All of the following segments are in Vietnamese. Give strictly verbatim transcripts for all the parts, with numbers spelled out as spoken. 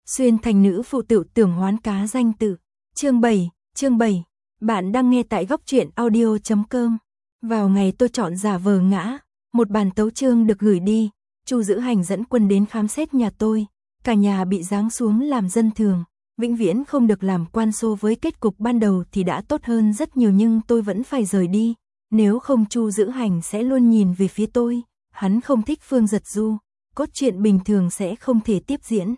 Xuyên thành nữ phụ tự tưởng hoán cá danh tự. Chương bảy, chương bảy. Bạn đang nghe tại góc truyện audio chấm com. Vào ngày tôi chọn giả vờ ngã, một bản tấu chương được gửi đi, Chu Dữ Hành dẫn quân đến khám xét nhà tôi, cả nhà bị giáng xuống làm dân thường, vĩnh viễn không được làm quan so với kết cục ban đầu thì đã tốt hơn rất nhiều, nhưng tôi vẫn phải rời đi, nếu không Chu Dữ Hành sẽ luôn nhìn về phía tôi, hắn không thích Phương Giật Du, cốt truyện bình thường sẽ không thể tiếp diễn.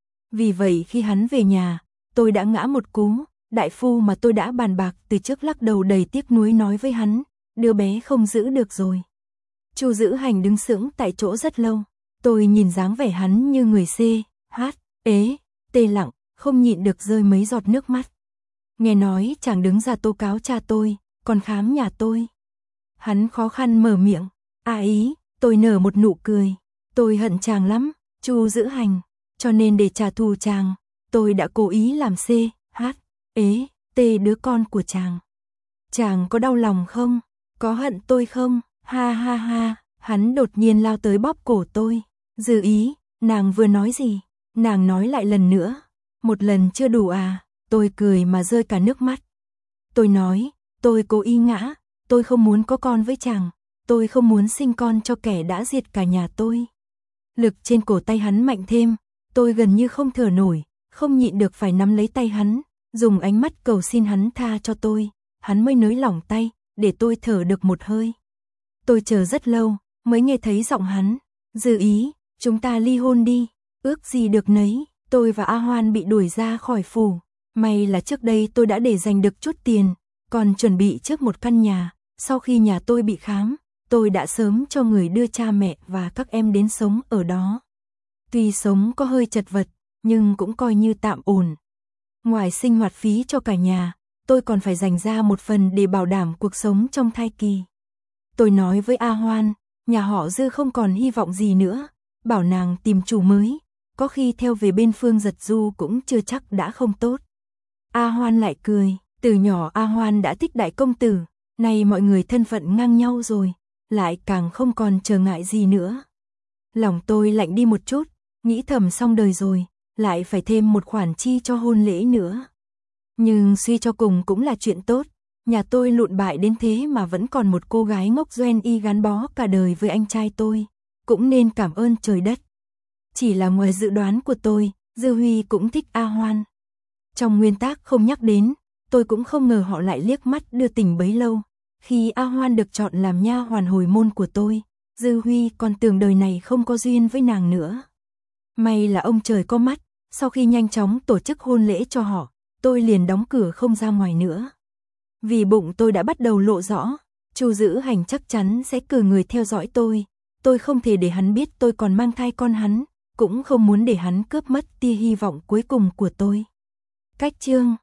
Vì vậy khi hắn về nhà, tôi đã ngã một cú, đại phu mà tôi đã bàn bạc từ trước lắc đầu đầy tiếc nuối nói với hắn, đứa bé không giữ được rồi. Chu Dữ Hành đứng sững tại chỗ rất lâu, tôi nhìn dáng vẻ hắn như người xê, hát, ế, tê lặng, không nhịn được rơi mấy giọt nước mắt. Nghe nói chàng đứng ra tố cáo cha tôi, còn khám nhà tôi. Hắn khó khăn mở miệng, à ý, tôi nở một nụ cười, tôi hận chàng lắm, Chu Dữ Hành, cho nên để trả thù chàng, tôi đã cố ý làm xê, hát, ế, tê đứa con của chàng. Chàng có đau lòng không? Có hận tôi không? Ha ha ha, hắn đột nhiên lao tới bóp cổ tôi. Dư ý, nàng vừa nói gì? Nàng nói lại lần nữa. Một lần chưa đủ à? Tôi cười mà rơi cả nước mắt. Tôi nói, tôi cố ý ngã, tôi không muốn có con với chàng, tôi không muốn sinh con cho kẻ đã diệt cả nhà tôi. Lực trên cổ tay hắn mạnh thêm, tôi gần như không thở nổi, không nhịn được phải nắm lấy tay hắn, dùng ánh mắt cầu xin hắn tha cho tôi, hắn mới nới lỏng tay, để tôi thở được một hơi. Tôi chờ rất lâu, mới nghe thấy giọng hắn, Dư ý, chúng ta ly hôn đi, ước gì được nấy. Tôi và A Hoan bị đuổi ra khỏi phủ, may là trước đây tôi đã để dành được chút tiền, còn chuẩn bị trước một căn nhà, sau khi nhà tôi bị khám, tôi đã sớm cho người đưa cha mẹ và các em đến sống ở đó. Tuy sống có hơi chật vật, nhưng cũng coi như tạm ổn. Ngoài sinh hoạt phí cho cả nhà, tôi còn phải dành ra một phần để bảo đảm cuộc sống trong thai kỳ. Tôi nói với A Hoan, nhà họ Dư không còn hy vọng gì nữa, bảo nàng tìm chủ mới, có khi theo về bên Phương Giật Du cũng chưa chắc đã không tốt. A Hoan lại cười, từ nhỏ A Hoan đã thích đại công tử, nay mọi người thân phận ngang nhau rồi, lại càng không còn trở ngại gì nữa. Lòng tôi lạnh đi một chút, nghĩ thầm xong đời rồi, lại phải thêm một khoản chi cho hôn lễ nữa. Nhưng suy cho cùng cũng là chuyện tốt, nhà tôi lụn bại đến thế mà vẫn còn một cô gái ngốc doen y gắn bó cả đời với anh trai tôi, cũng nên cảm ơn trời đất. Chỉ là ngoài dự đoán của tôi, Dư Huy cũng thích A Hoan. Trong nguyên tắc không nhắc đến, tôi cũng không ngờ họ lại liếc mắt đưa tình bấy lâu. Khi A Hoan được chọn làm nha hoàn hồi môn của tôi, Dư Huy còn tưởng đời này không có duyên với nàng nữa. May là ông trời có mắt, sau khi nhanh chóng tổ chức hôn lễ cho họ, tôi liền đóng cửa không ra ngoài nữa. Vì bụng tôi đã bắt đầu lộ rõ, Chu Dữ Hành chắc chắn sẽ cử người theo dõi tôi, tôi không thể để hắn biết tôi còn mang thai con hắn, cũng không muốn để hắn cướp mất tia hy vọng cuối cùng của tôi. Cách chương